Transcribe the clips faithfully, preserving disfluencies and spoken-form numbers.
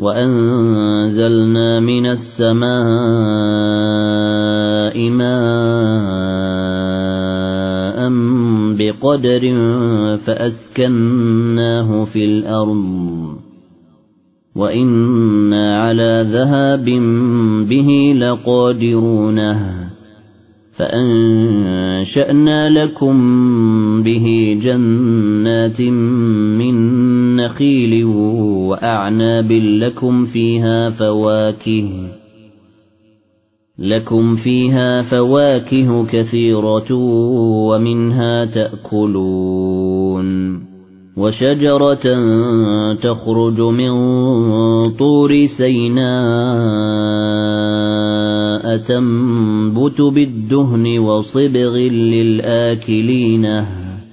وأنزلنا من السماء ماء بقدر فأسكناه في الأرض وإنا على ذهاب به لقادرون فأنشأنا لكم به جنات من نخيل وأعناب لكم فيها فواكه لكم فيها فواكه كثيرة ومنها تأكلون وشجرة تخرج من طور سيناء تنبت بالدهن وصبغ للآكلين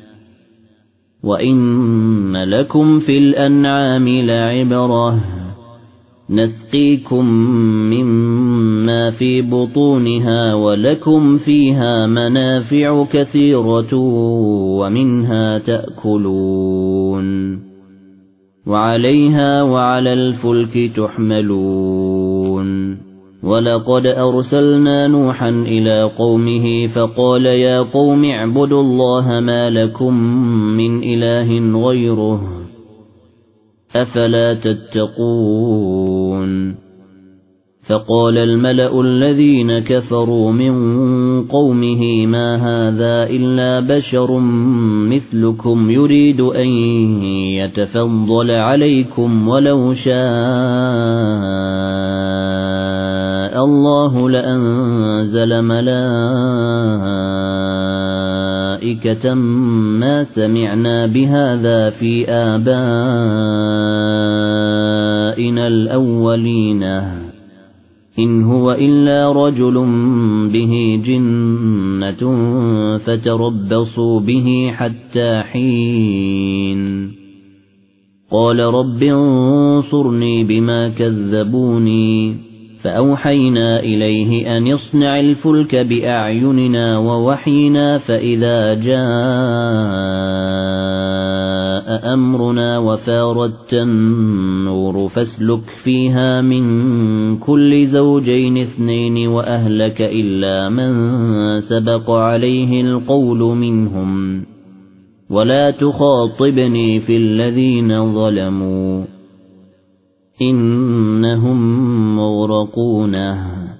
وإن لكم في الأنعام لعبرة نسقيكم مما في بطونها ولكم فيها منافع كثيرة ومنها تأكلون وعليها وعلى الفلك تحملون ولقد أرسلنا نوحا إلى قومه فقال يا قوم اعبدوا الله ما لكم من إله غيره أفلا تتقون فقال الملأ الذين كفروا من قومه ما هذا إلا بشر مثلكم يريد أن يتفضل عليكم ولو شاء الله لأنزل ملائكة ما سمعنا بهذا في آبائنا الأولين إن هو إلا رجل به جنة فتربصوا به حتى حين قال رب انصرني بما كذبوني فأوحينا إليه أن يصنع الفلك بأعيننا ووحينا فإذا جاء أمرنا وفارت النور فاسلك فيها من كل زوجين اثنين وأهلك إلا من سبق عليه القول منهم ولا تخاطبني في الذين ظلموا إنهم مغرقون.